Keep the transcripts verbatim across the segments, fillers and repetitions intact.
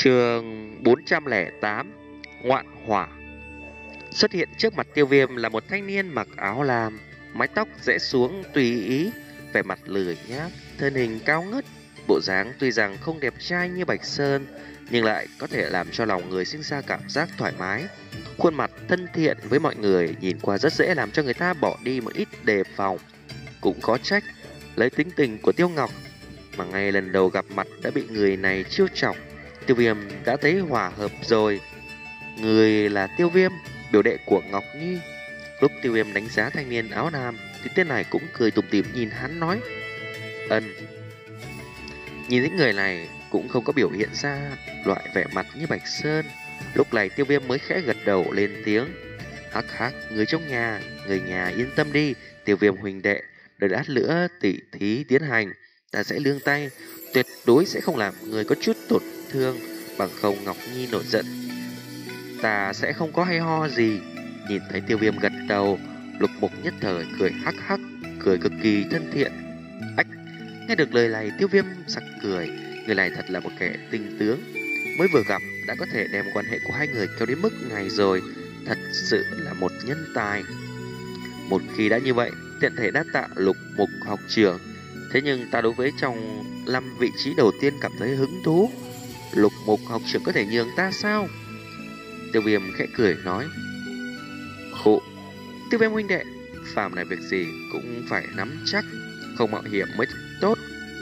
Chương bốn trăm lẻ tám Ngoạn hỏa. Xuất hiện trước mặt Tiêu Viêm là một thanh niên mặc áo lam, mái tóc rẽ xuống tùy ý, vẻ mặt lười nhác, thân hình cao ngất, bộ dáng tuy rằng không đẹp trai như Bạch Sơn, nhưng lại có thể làm cho lòng người sinh ra cảm giác thoải mái. Khuôn mặt thân thiện với mọi người, nhìn qua rất dễ làm cho người ta bỏ đi một ít đề phòng. Cũng có trách, lấy tính tình của Tiêu Ngọc mà ngay lần đầu gặp mặt đã bị người này chiêu chọc. Tiêu Viêm đã thấy hòa hợp rồi. Người là Tiêu Viêm, biểu đệ của Ngọc Nhi. Lúc Tiêu Viêm đánh giá thanh niên áo lam thì tên này cũng cười tủm tỉm nhìn hắn nói: Ân. Nhìn những người này cũng không có biểu hiện ra loại vẻ mặt như Bạch Sơn. Lúc này Tiêu Viêm mới khẽ gật đầu lên tiếng: Hắc hắc, người trong nhà, người nhà yên tâm đi, Tiêu Viêm huynh đệ, đợi lát nữa tỉ thí tiến hành, ta sẽ lương tay, tuyệt đối sẽ không làm người có chút tổn thương, bằng không Ngọc Nhi nổi giận ta sẽ không có hay ho gì. Nhìn thấy Tiêu Viêm gật đầu, Lục Mục nhất thời cười hắc hắc, cười cực kỳ thân thiện. Ách, nghe được lời này Tiêu Viêm sặc cười, người này thật là một kẻ tinh tướng, mới vừa gặp đã có thể đem quan hệ của hai người kéo đến mức này rồi, thật sự là một nhân tài. Một khi đã như vậy, tiện thể đa tạ Lục Mục học trưởng, thế nhưng ta đối với trong năm vị trí đầu tiên cảm thấy hứng thú. Lục Mục học trưởng có thể nhường ta sao? Tiêu Viêm khẽ cười nói. Khụ, Tiêu Viêm huynh đệ, phàm này việc gì cũng phải nắm chắc, không mạo hiểm mới tốt.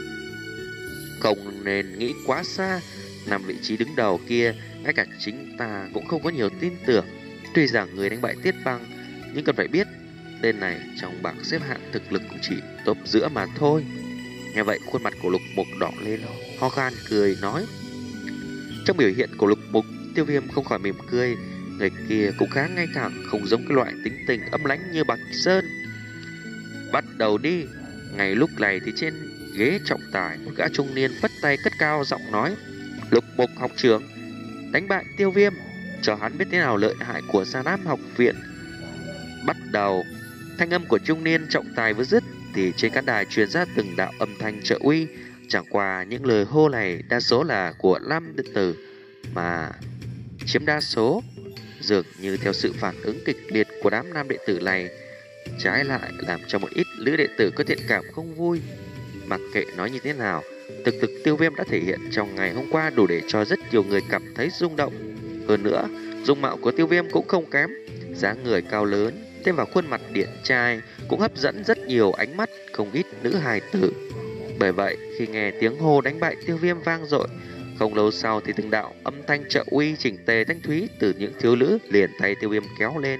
Không nên nghĩ quá xa, năm vị trí đứng đầu kia, ngay cả chính ta cũng không có nhiều tin tưởng. Tuy rằng người đánh bại Tiết Băng, nhưng cần phải biết, tên này trong bảng xếp hạng thực lực cũng chỉ top giữa mà thôi. Nghe vậy khuôn mặt của Lục Mục đỏ lên, ho khan cười nói. Trong biểu hiện của Lục Mục, Tiêu Viêm không khỏi mỉm cười. Người kia cũng khá ngay thẳng, không giống cái loại tính tình âm lãnh như Bạch Sơn. Bắt đầu đi. Ngay lúc này thì trên ghế trọng tài, một gã trung niên phất tay cất cao giọng nói: Lục Mục học trưởng, đánh bại Tiêu Viêm, cho hắn biết thế nào lợi hại của Sa Nam học viện. Bắt đầu. Thanh âm của trung niên trọng tài vừa dứt thì trên khán đài truyền ra từng đạo âm thanh trợ uy. Chẳng qua những lời hô này đa số là của Lam đệ tử, mà chiếm đa số. Dường như theo sự phản ứng kịch liệt của đám nam đệ tử này, trái lại làm cho một ít nữ đệ tử có thiện cảm không vui. Mặc kệ nói như thế nào, thực lực Tiêu Viêm đã thể hiện trong ngày hôm qua đủ để cho rất nhiều người cảm thấy rung động. Hơn nữa, dung mạo của Tiêu Viêm cũng không kém, dáng người cao lớn, thêm vào khuôn mặt điển trai cũng hấp dẫn rất nhiều ánh mắt không ít nữ hài tử. Bởi vậy, khi nghe tiếng hô đánh bại Tiêu Viêm vang dội, không lâu sau thì từng đạo âm thanh trợ uy chỉnh tề thanh thúy từ những thiếu nữ liền thay Tiêu Viêm kéo lên.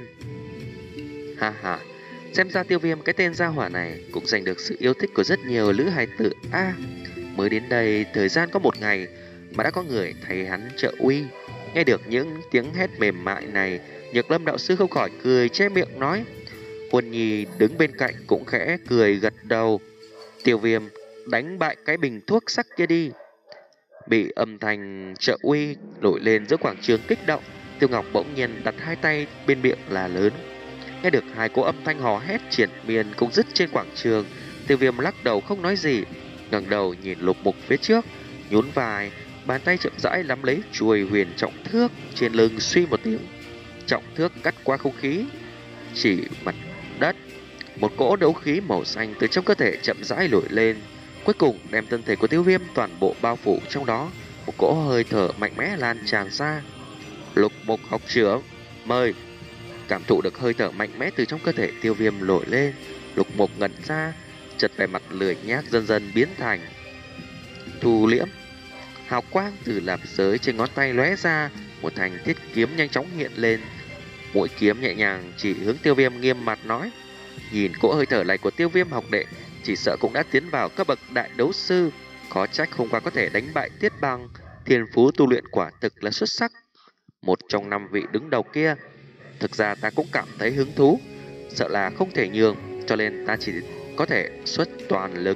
Ha ha, xem ra Tiêu Viêm cái tên gia hỏa này cũng giành được sự yêu thích của rất nhiều nữ hài tử. A, à, mới đến đây thời gian có một ngày mà đã có người thay hắn trợ uy. Nghe được những tiếng hét mềm mại này, Nhược Lâm đạo sư không khỏi cười che miệng nói. Huân Nhi đứng bên cạnh cũng khẽ cười gật đầu. Tiêu Viêm, đánh bại cái bình thuốc sắc kia đi. Bị âm thanh trợ uy nổi lên giữa quảng trường kích động, Tiêu Ngọc bỗng nhiên đặt hai tay bên miệng là lớn. Nghe được hai cỗ âm thanh hò hét triển miên cũng dứt trên quảng trường, Tiêu Viêm lắc đầu không nói gì, ngẩng đầu nhìn Lục Mục phía trước, nhún vai, bàn tay chậm rãi nắm lấy chuôi huyền trọng thước trên lưng, suy một tiếng, trọng thước cắt qua không khí, chỉ mặt đất. Một cỗ đấu khí màu xanh từ trong cơ thể chậm rãi nổi lên, cuối cùng đem thân thể của Tiêu Viêm toàn bộ bao phủ trong đó. Một cỗ hơi thở mạnh mẽ lan tràn ra. Lục Mục học trưởng, mời. Cảm thụ được hơi thở mạnh mẽ từ trong cơ thể Tiêu Viêm nổi lên, Lục Mục ngẩn ra, chợt vẻ mặt lười nhác dần dần biến thành thu liễm. Hào quang từ lạp giới trên ngón tay lóe ra, một thanh thiết kiếm nhanh chóng hiện lên. Mũi kiếm nhẹ nhàng chỉ hướng Tiêu Viêm, nghiêm mặt nói. Nhìn cỗ hơi thở này của Tiêu Viêm học đệ, chỉ sợ cũng đã tiến vào cấp bậc đại đấu sư. Có trách hôm qua có thể đánh bại Tiết Băng, thiên phú tu luyện quả thực là xuất sắc, một trong năm vị đứng đầu kia. Thực ra ta cũng cảm thấy hứng thú, sợ là không thể nhường, cho nên ta chỉ có thể xuất toàn lực.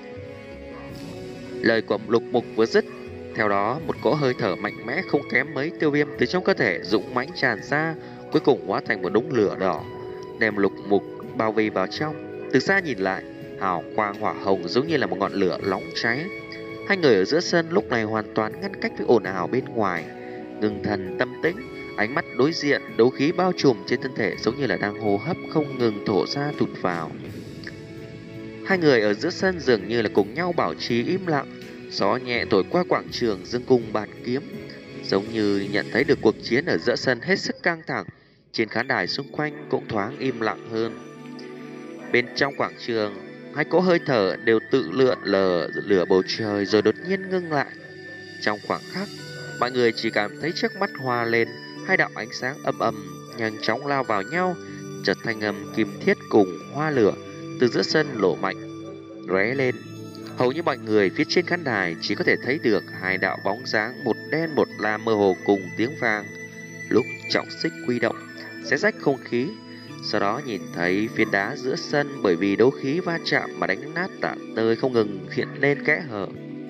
Lời của Lục Mục vừa dứt, theo đó một cỗ hơi thở mạnh mẽ không kém mấy Tiêu Viêm từ trong cơ thể dũng mãnh tràn ra, cuối cùng hóa thành một đống lửa đỏ, đem Lục Mục bao vây vào trong. Từ xa nhìn lại, hào quang hỏa hồng giống như là một ngọn lửa nóng cháy. Hai người ở giữa sân lúc này hoàn toàn ngăn cách với ồn ào bên ngoài. ngưng thần tâm tĩnh, ánh mắt đối diện, đấu khí bao trùm trên thân thể giống như là đang hô hấp không ngừng thổ ra thụt vào. Hai người ở giữa sân dường như là cùng nhau bảo trì im lặng, gió nhẹ thổi qua quảng trường dương cung bạt kiếm, giống như nhận thấy được cuộc chiến ở giữa sân hết sức căng thẳng. Trên khán đài xung quanh cũng thoáng im lặng hơn. Bên trong quảng trường, hai cỗ hơi thở đều tự lượn lờ lửa bầu trời rồi đột nhiên ngưng lại. Trong khoảng khắc, mọi người chỉ cảm thấy trước mắt hoa lên, hai đạo ánh sáng âm âm nhanh chóng lao vào nhau, chợt thanh âm kim thiết cùng hoa lửa từ giữa sân lộ mạnh lóe lên. Hầu như mọi người phía trên khán đài chỉ có thể thấy được hai đạo bóng dáng, một đen một lam mơ hồ cùng tiếng vang. Lúc trọng xích quy động, xé rách không khí, sau đó nhìn thấy phiến đá giữa sân bởi vì đấu khí va chạm mà đánh nát tả tơi không ngừng hiện lên kẽ hở.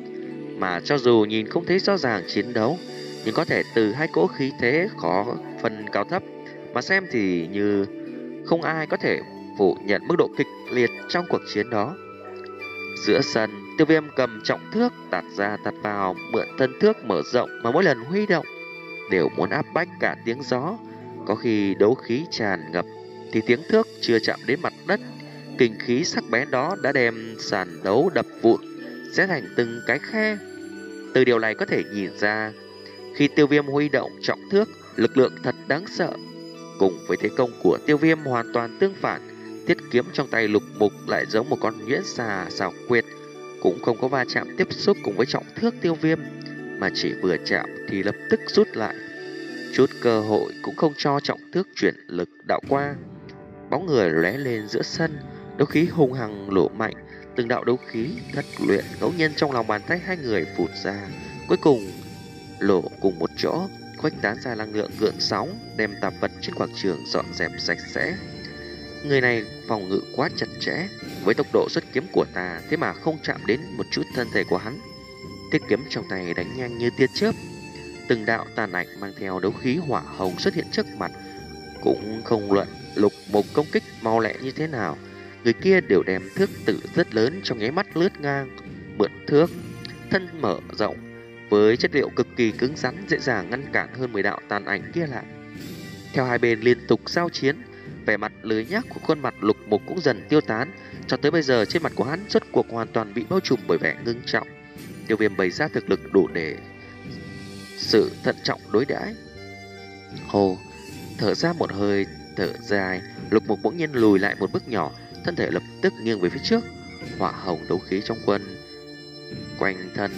Mà cho dù nhìn không thấy rõ ràng chiến đấu, nhưng có thể từ hai cỗ khí thế khó phân cao thấp mà xem thì như không ai có thể phủ nhận mức độ kịch liệt trong cuộc chiến đó. Giữa sân, Tiêu Viêm cầm trọng thước tạt ra tạt vào, mượn thân thước mở rộng mà mỗi lần huy động đều muốn áp bách cả tiếng gió. Có khi đấu khí tràn ngập thì tiếng thước chưa chạm đến mặt đất, kinh khí sắc bén đó đã đem sàn đấu đập vụn, sẽ thành từng cái khe. Từ điều này có thể nhìn ra, khi Tiêu Viêm huy động trọng thước, lực lượng thật đáng sợ. Cùng với thế công của Tiêu Viêm hoàn toàn tương phản, thiết kiếm trong tay Lục Mục lại giống một con nhuyễn xà xảo quyệt, cũng không có va chạm tiếp xúc cùng với trọng thước Tiêu Viêm, mà chỉ vừa chạm thì lập tức rút lại. Chút cơ hội cũng không cho trọng thước chuyển lực đạo qua. Bóng người lóe lên giữa sân, đấu khí hung hăng lộ mạnh, từng đạo đấu khí thất luyện ngẫu nhiên trong lòng bàn tay hai người phụt ra, cuối cùng lộ cùng một chỗ, khuếch tán ra năng lượng gợn sóng, đem tạp vật trên quảng trường dọn dẹp sạch sẽ. Người này phòng ngự quá chặt chẽ, với tốc độ xuất kiếm của ta thế mà không chạm đến một chút thân thể của hắn. Thiết kiếm trong tay đánh nhanh như tia chớp, từng đạo tàn ảnh mang theo đấu khí hỏa hồng xuất hiện trước mặt. Cũng không luận Lục Mục công kích mau lẹ như thế nào, người kia đều đem thước tử rất lớn trong nháy mắt lướt ngang, mượn thước thân mở rộng với chất liệu cực kỳ cứng rắn, dễ dàng ngăn cản hơn mười đạo tàn ảnh kia lại. Theo hai bên liên tục giao chiến, vẻ mặt lười nhác của khuôn mặt Lục Mục cũng dần tiêu tán, cho tới bây giờ trên mặt của hắn rốt cuộc hoàn toàn bị bao trùm bởi vẻ ngưng trọng. Tiêu Viêm bày ra thực lực đủ để sự thận trọng đối đãi. Hồ thở ra một hơi thở dài, Lục Mục bỗng nhiên lùi lại một bước nhỏ, thân thể lập tức nghiêng về phía trước. Hỏa hồng đấu khí trong quân quanh thân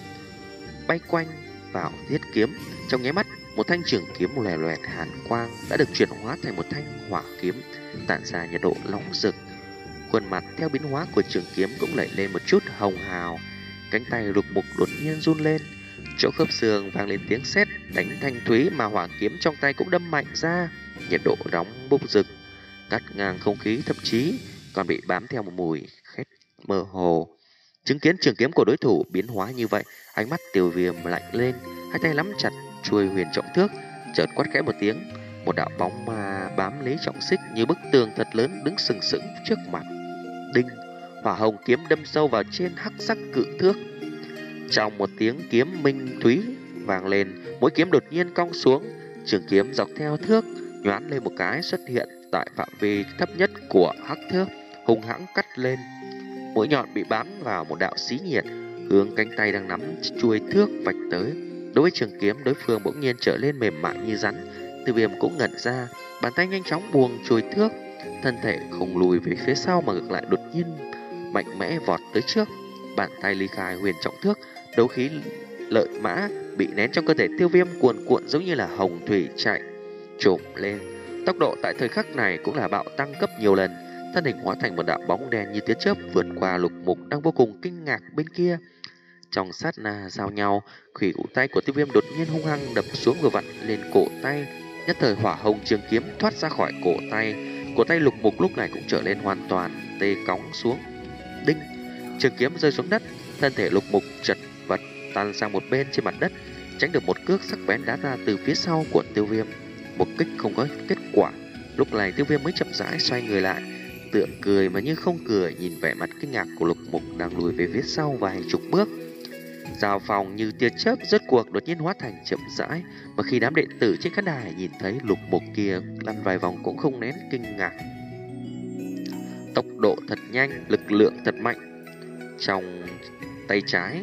bay quanh vào thiết kiếm, trong nháy mắt một thanh trường kiếm lòe loẹt hàn quang đã được chuyển hóa thành một thanh hỏa kiếm, tản ra nhiệt độ nóng rực. Khuôn mặt theo biến hóa của trường kiếm cũng nảy lên một chút hồng hào, cánh tay Lục Mục đột nhiên run lên, chỗ khớp xương vang lên tiếng sét đánh thanh thúy, mà hỏa kiếm trong tay cũng đâm mạnh ra, nhiệt độ nóng bốc rực, cắt ngang không khí, thậm chí còn bị bám theo một mùi khét mơ hồ. Chứng kiến trường kiếm của đối thủ biến hóa như vậy, ánh mắt Tiêu Viêm lạnh lên, hai tay nắm chặt chuôi huyền trọng thước, chợt quát khẽ một tiếng, một đạo bóng ma bám lấy trọng xích như bức tường thật lớn đứng sừng sững trước mặt. Đinh, hỏa hồng kiếm đâm sâu vào trên hắc sắc cự thước. Trong một tiếng kiếm minh thúy vang lên, mũi kiếm đột nhiên cong xuống, trường kiếm dọc theo thước nhoáng lên một cái, xuất hiện tại phạm vi thấp nhất của hắc thước, hung hãng cắt lên. Mũi nhọn bị bám vào một đạo xí nhiệt, hướng cánh tay đang nắm chuôi thước vạch tới. Đối với trường kiếm, đối phương bỗng nhiên trở lên mềm mại như rắn. Tiêu Viêm cũng ngẩn ra, bàn tay nhanh chóng buông chuôi thước, thân thể không lùi về phía sau mà ngược lại đột nhiên mạnh mẽ vọt tới trước. Bàn tay ly khai huyền trọng thước, đấu khí lợi mã bị nén trong cơ thể Tiêu Viêm cuồn cuộn giống như là hồng thủy chạy trộm lên. Tốc độ tại thời khắc này cũng là bạo tăng gấp nhiều lần, thân hình hóa thành một đạo bóng đen như tia chớp vượt qua Lục Mục đang vô cùng kinh ngạc bên kia. Trong sát na giao nhau, khuỷu tay của Tiêu Viêm đột nhiên hung hăng đập xuống vừa vặn lên cổ tay, nhất thời hỏa hồng trường kiếm thoát ra khỏi cổ tay. Cổ tay Lục Mục lúc này cũng trở lên hoàn toàn tê cóng xuống. Đinh, trường kiếm rơi xuống đất, thân thể Lục Mục chật vật tan sang một bên trên mặt đất, tránh được một cước sắc bén đá ra từ phía sau của Tiêu Viêm. Một kích không có kết quả, lúc này Tiêu Viêm mới chậm rãi xoay người lại, tựa cười mà như không cười nhìn vẻ mặt kinh ngạc của Lục Mục đang lùi về phía sau vài chục bước. Giao phòng như tia chớp rốt cuộc đột nhiên hóa thành chậm rãi, mà khi đám đệ tử trên khán đài nhìn thấy Lục Mục kia lăn vài vòng cũng không nén kinh ngạc. Tốc độ thật nhanh, lực lượng thật mạnh. Trong tay trái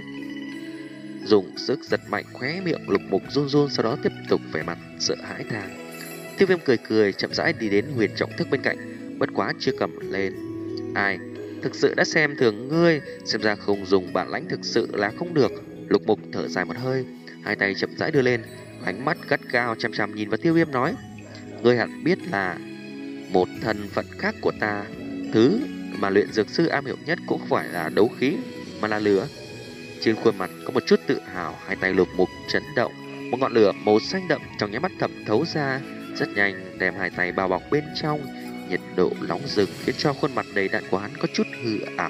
dùng sức giật mạnh, khóe miệng Lục Mục run run, sau đó tiếp tục vẻ mặt sợ hãi than. Tiêu Viêm cười cười chậm rãi đi đến huyền trọng thức bên cạnh, bất quá chưa cầm lên. Ai, thực sự đã xem thường ngươi, xem ra không dùng bản lãnh thực sự là không được. Lục Mục thở dài một hơi, hai tay chậm rãi đưa lên, ánh mắt gắt gao chăm chăm nhìn vào Tiêu Viêm nói: ngươi hẳn biết là một thân phận khác của ta, thứ mà luyện dược sư am hiểu nhất cũng không phải là đấu khí mà là lửa. Trên khuôn mặt có một chút tự hào, hai tay Lục Mục chấn động, một ngọn lửa màu xanh đậm trong nháy mắt thẩm thấu ra, rất nhanh đem hai tay bao bọc bên trong. Nhiệt độ nóng rực khiến cho khuôn mặt đầy đặn của hắn có chút hư ảo.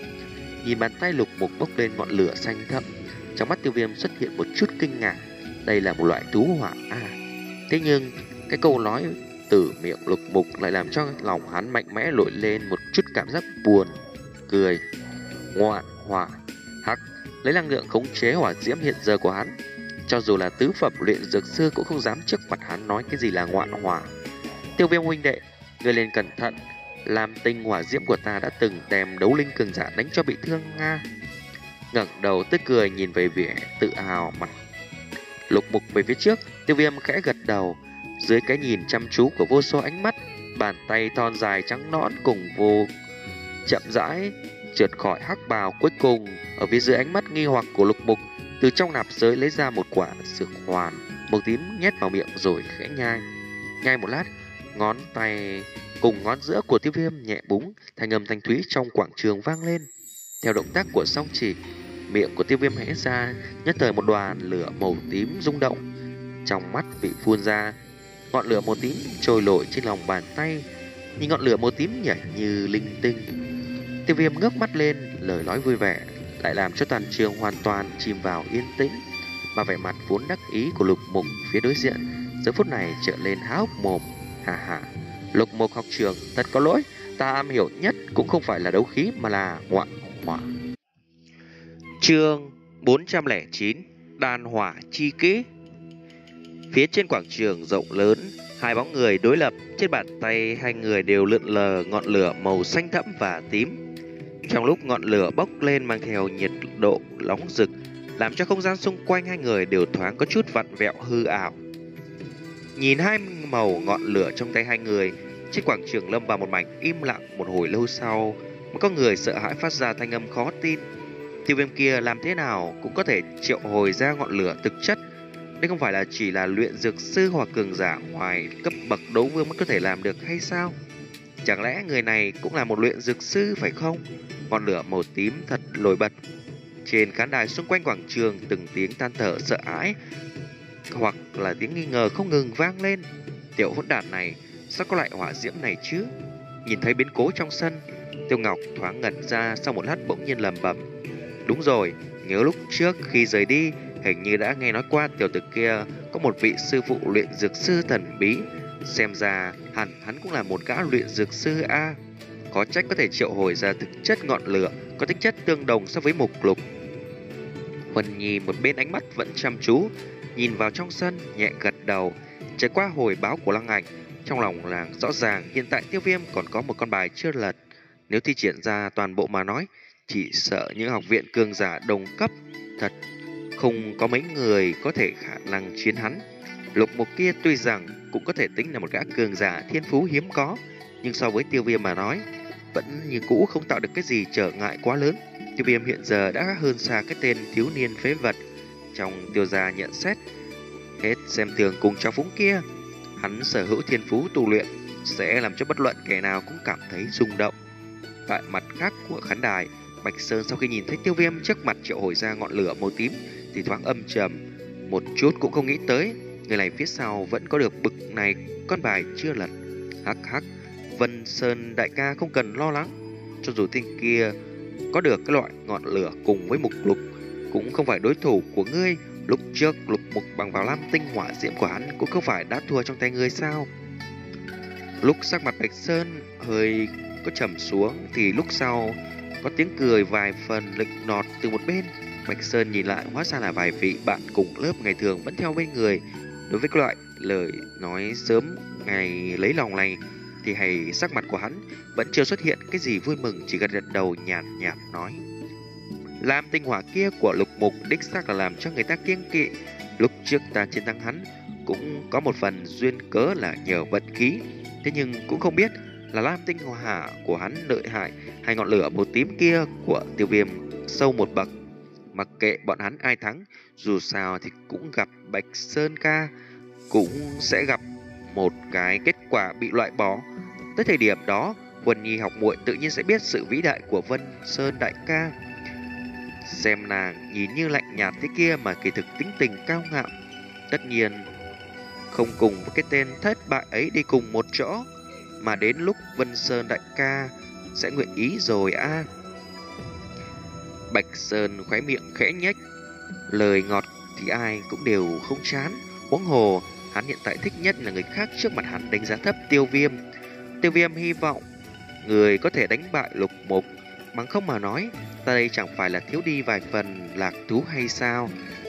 Nhìn bàn tay Lục Mục bốc lên ngọn lửa xanh thẫm, trong mắt Tiêu Viêm xuất hiện một chút kinh ngạc. Đây là một loại thú hỏa à? Thế nhưng cái câu nói từ miệng Lục Mục lại làm cho lòng hắn mạnh mẽ nổi lên một chút cảm giác buồn cười. Ngoạn hỏa hắc, lấy năng lượng khống chế hỏa diễm hiện giờ của hắn, cho dù là tứ phẩm luyện dược sư cũng không dám trước mặt hắn nói cái gì là ngoạn hỏa. Tiêu Viêm huynh đệ, ngươi lên cẩn thận, làm tinh hỏa diễm của ta đã từng đem đấu linh cường giả đánh cho bị thương nga. Ngẩng đầu tức cười nhìn về vẻ tự hào mặt Lục Mục về phía trước, Tiêu Viêm khẽ gật đầu. Dưới cái nhìn chăm chú của vô số ánh mắt, bàn tay thon dài trắng nõn cùng vô chậm rãi trượt khỏi hắc bào. Cuối cùng ở phía dưới ánh mắt nghi hoặc của Lục Mục, từ trong nạp giới lấy ra một quả dược hoàn màu tím nhét vào miệng rồi khẽ nhai. Nhai một lát, ngón tay cùng ngón giữa của Tiêu Viêm nhẹ búng, thanh âm thanh thúy trong quảng trường vang lên. Theo động tác của song chỉ, miệng của Tiêu Viêm hé ra, nhất thời một đoàn lửa màu tím rung động, trong mắt bị phun ra. Ngọn lửa màu tím trôi nổi trên lòng bàn tay, nhìn ngọn lửa màu tím nhảy như linh tinh. Tiêu Viêm ngước mắt lên, lời nói vui vẻ lại làm cho toàn trường hoàn toàn chìm vào yên tĩnh, mà vẻ mặt vốn đắc ý của Lục Mục phía đối diện giờ phút này trở lên há hốc mồm. Hà hà, Lục Mục học trưởng thật có lỗi, ta am hiểu nhất cũng không phải là đấu khí mà là ngoạn hỏa. Chương bốn trăm lẻ chín, đan hỏa chi kỹ. Phía trên quảng trường rộng lớn, hai bóng người đối lập, trên bàn tay hai người đều lượn lờ ngọn lửa màu xanh thẫm và tím. Trong lúc ngọn lửa bốc lên mang theo nhiệt độ nóng rực, làm cho không gian xung quanh hai người đều thoáng có chút vặn vẹo hư ảo. Nhìn hai màu ngọn lửa trong tay hai người, trên quảng trường lâm vào một mảnh im lặng. Một hồi lâu sau, mới có người sợ hãi phát ra thanh âm khó tin. Tiêu Viêm kia làm thế nào cũng có thể triệu hồi ra ngọn lửa thực chất. Đây không phải là chỉ là luyện dược sư hoặc cường giả ngoài cấp bậc đấu vương mới có thể làm được hay sao? Chẳng lẽ người này cũng là một luyện dược sư phải không? Ngọn lửa màu tím thật nổi bật. Trên khán đài xung quanh quảng trường, từng tiếng than thở sợ hãi hoặc là tiếng nghi ngờ không ngừng vang lên. Tiểu hỗn đản này sao có loại hỏa diễm này chứ? Nhìn thấy biến cố trong sân, Tiêu Ngọc thoáng ngẩn ra, sau một lát bỗng nhiên lẩm bẩm: đúng rồi, nhớ lúc trước khi rời đi, hình như đã nghe nói qua tiểu tử kia có một vị sư phụ luyện dược sư thần bí. Xem ra hẳn hắn cũng là một gã luyện dược sư a. À. Có trách có thể triệu hồi ra thực chất ngọn lửa có tính chất tương đồng so với mục lục. Vân Nhi một bên ánh mắt vẫn chăm chú nhìn vào trong sân, nhẹ gật đầu. Trải qua hồi báo của Lăng Ảnh, trong lòng làng rõ ràng hiện tại Tiêu Viêm còn có một con bài chưa lật. Nếu thi triển ra toàn bộ mà nói, chỉ sợ những học viện cường giả đồng cấp thật không có mấy người có thể khả năng chiến hắn. Lục Mục kia tuy rằng cũng có thể tính là một gã cường giả thiên phú hiếm có, nhưng so với Tiêu Viêm mà nói, vẫn như cũ không tạo được cái gì trở ngại quá lớn. Tiêu Viêm hiện giờ đã hơn xa cái tên thiếu niên phế vật trong Tiêu gia nhận xét. Hết xem thường cùng trao phúng kia, hắn sở hữu thiên phú tu luyện sẽ làm cho bất luận kẻ nào cũng cảm thấy rung động. Tại mặt khác của khán đài, Bạch Sơn sau khi nhìn thấy Tiêu Viêm trước mặt triệu hồi ra ngọn lửa màu tím thì thoáng âm trầm, một chút cũng không nghĩ tới người này phía sau vẫn có được bực này con bài chưa lật. Hắc hắc, Vân Sơn đại ca không cần lo lắng, cho dù tên kia có được cái loại ngọn lửa cùng với mục lục cũng không phải đối thủ của ngươi. Lúc trước Lục Mục bằng vào lam tinh hỏa diễm của hắn cũng không phải đã thua trong tay ngươi sao? Lúc sắc mặt Bạch Sơn hơi có trầm xuống thì lúc sau có tiếng cười vài phần lịnh nọt từ một bên. Bạch Sơn nhìn lại hóa ra là vài vị bạn cùng lớp ngày thường vẫn theo bên người. Đối với cái loại lời nói sớm ngày lấy lòng này thì hay sắc mặt của hắn vẫn chưa xuất hiện cái gì vui mừng, chỉ gật gật đầu nhạt nhạt nói: Lam tinh hỏa kia của Lục Mục đích xác là làm cho người ta kiêng kỵ. Lúc trước ta chiến thắng hắn cũng có một phần duyên cớ là nhờ vận khí, thế nhưng cũng không biết là lam tinh hỏa của hắn lợi hại hay ngọn lửa màu tím kia của Tiêu Viêm sâu một bậc. Mặc kệ bọn hắn ai thắng, dù sao thì cũng gặp Bạch Sơn ca, cũng sẽ gặp một cái kết quả bị loại bỏ. Tới thời điểm đó, Huân Nhi học muội tự nhiên sẽ biết sự vĩ đại của Vân Sơn đại ca. Xem nàng nhìn như lạnh nhạt thế kia mà kỳ thực tính tình cao ngạo, tất nhiên không cùng với cái tên thất bại ấy đi cùng một chỗ. Mà đến lúc Vân Sơn đại ca sẽ nguyện ý rồi a à. Bạch Sơn khóe miệng khẽ nhếch, lời ngọt thì ai cũng đều không chán. Huống hồ hắn hiện tại thích nhất là người khác trước mặt hắn đánh giá thấp Tiêu Viêm. Tiêu Viêm hy vọng người có thể đánh bại Lục Mục, bằng không mà nói ta đây chẳng phải là thiếu đi vài phần lạc thú hay sao?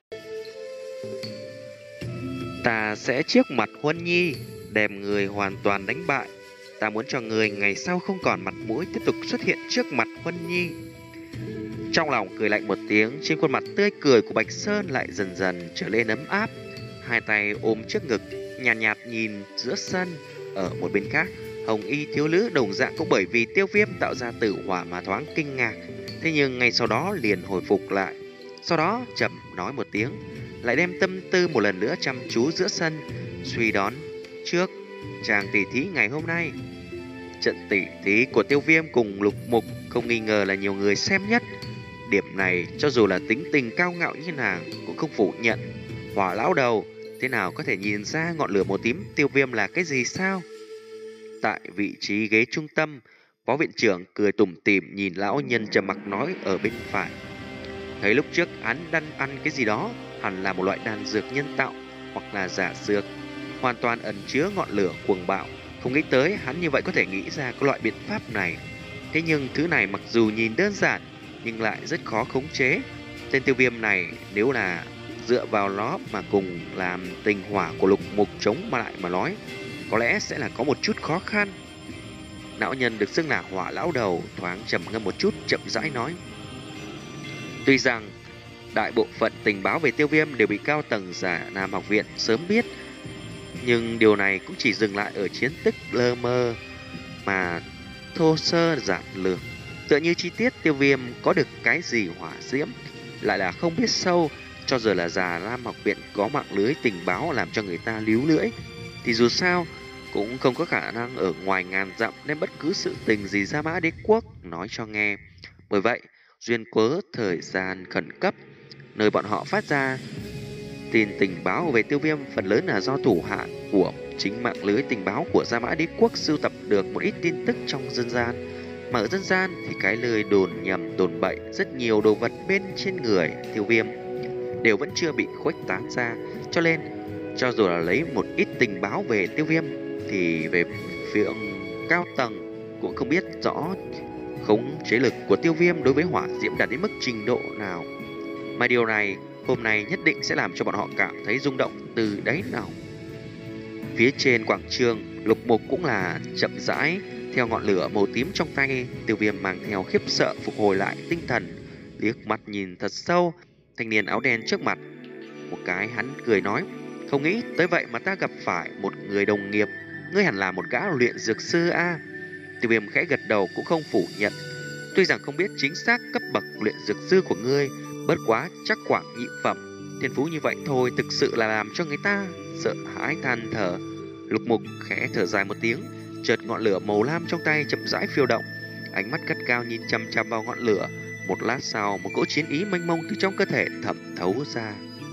Ta sẽ trước mặt Huân Nhi đem người hoàn toàn đánh bại. Ta muốn cho người ngày sau không còn mặt mũi tiếp tục xuất hiện trước mặt Huân Nhi. Trong lòng cười lạnh một tiếng, trên khuôn mặt tươi cười của Bạch Sơn lại dần dần trở lên ấm áp. Hai tay ôm trước ngực, nhàn nhạt, nhạt nhìn giữa sân. Ở một bên khác, Hồng Y thiếu nữ đồng dạng cũng bởi vì Tiêu Viêm tạo ra tử hỏa mà thoáng kinh ngạc, thế nhưng ngay sau đó liền hồi phục lại. Sau đó chậm nói một tiếng, lại đem tâm tư một lần nữa chăm chú giữa sân, suy đoán trước chàng tỷ thí ngày hôm nay. Trận tỷ thí của Tiêu Viêm cùng Lục Mục không nghi ngờ là nhiều người xem nhất. Điểm này cho dù là tính tình cao ngạo như nàng cũng không phủ nhận. Hỏa lão đầu thế nào có thể nhìn ra ngọn lửa màu tím Tiêu Viêm là cái gì sao? Tại vị trí ghế trung tâm, phó viện trưởng cười tủm tỉm nhìn lão nhân trầm mặc nói ở bên phải. Thấy lúc trước hắn đang ăn cái gì đó, hẳn là một loại đan dược nhân tạo hoặc là giả dược, hoàn toàn ẩn chứa ngọn lửa cuồng bạo. Không nghĩ tới hắn như vậy có thể nghĩ ra cái loại biện pháp này. Thế nhưng thứ này mặc dù nhìn đơn giản nhưng lại rất khó khống chế. Tên Tiêu Viêm này nếu là dựa vào nó mà cùng làm tình hỏa của Lục Mục chống mà lại mà nói, có lẽ sẽ là có một chút khó khăn. Lão nhân được xưng là Hỏa lão đầu thoáng trầm ngâm một chút, chậm rãi nói: Tuy rằng đại bộ phận tình báo về Tiêu Viêm đều bị cao tầng giả Nam học viện sớm biết, nhưng điều này cũng chỉ dừng lại ở chiến tích lơ mơ mà thô sơ giản lược. Tựa như chi tiết Tiêu Viêm có được cái gì hỏa diễm lại là không biết sâu. Cho dù là già Lam học viện có mạng lưới tình báo làm cho người ta líu lưỡi, thì dù sao cũng không có khả năng ở ngoài ngàn dặm nên bất cứ sự tình gì Gia Mã Đế Quốc nói cho nghe. Bởi vậy, duyên cớ thời gian khẩn cấp, nơi bọn họ phát ra tin tình báo về Tiêu Viêm phần lớn là do thủ hạ của chính mạng lưới tình báo của Gia Mã Đế Quốc sưu tập được một ít tin tức trong dân gian. Mà ở dân gian thì cái lời đồn nhầm đồn bậy rất nhiều đồ vật bên trên người Tiêu Viêm đều vẫn chưa bị khuếch tán ra, cho nên cho dù là lấy một ít tình báo về Tiêu Viêm thì về phía cao tầng cũng không biết rõ khống chế lực của Tiêu Viêm đối với hỏa diễm đạt đến mức trình độ nào. Mà điều này hôm nay nhất định sẽ làm cho bọn họ cảm thấy rung động từ đáy lòng. Phía trên quảng trường, Lục Mục cũng là chậm rãi theo ngọn lửa màu tím trong tay. Tiêu Viêm mang theo khiếp sợ phục hồi lại tinh thần, liếc mắt nhìn thật sâu thanh niên áo đen trước mặt. Một cái hắn cười nói: Không nghĩ tới vậy mà ta gặp phải một người đồng nghiệp. Ngươi hẳn là một gã luyện dược sư a à? Tiêu Viêm khẽ gật đầu cũng không phủ nhận. Tuy rằng không biết chính xác cấp bậc luyện dược sư của ngươi, bất quá chắc khoảng nhị phẩm. Thiên phú như vậy thôi thực sự là làm cho người ta sợ hãi than thở. Lục Mục khẽ thở dài một tiếng, chợt ngọn lửa màu lam trong tay chậm rãi phiêu động, ánh mắt gắt gao nhìn chăm chăm vào ngọn lửa. Một lát sau, một cỗ chiến ý mênh mông từ trong cơ thể thẩm thấu ra.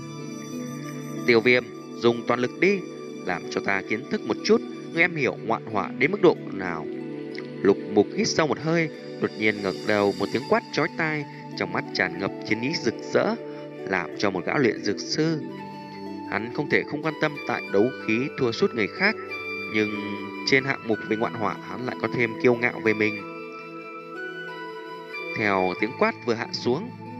Tiêu Viêm, dùng toàn lực đi, làm cho ta kiến thức một chút ngươi em hiểu ngoạn hỏa đến mức độ nào. Lục Mục hít sâu một hơi, đột nhiên ngẩng đầu, một tiếng quát chói tai, trong mắt tràn ngập chiến ý rực rỡ, làm cho một gã luyện dược sư hắn không thể không quan tâm tại đấu khí thua sút người khác, nhưng trên hạng mục về ngoạn hỏa hắn lại có thêm kiêu ngạo về mình. Theo tiếng quát vừa hạ xuống,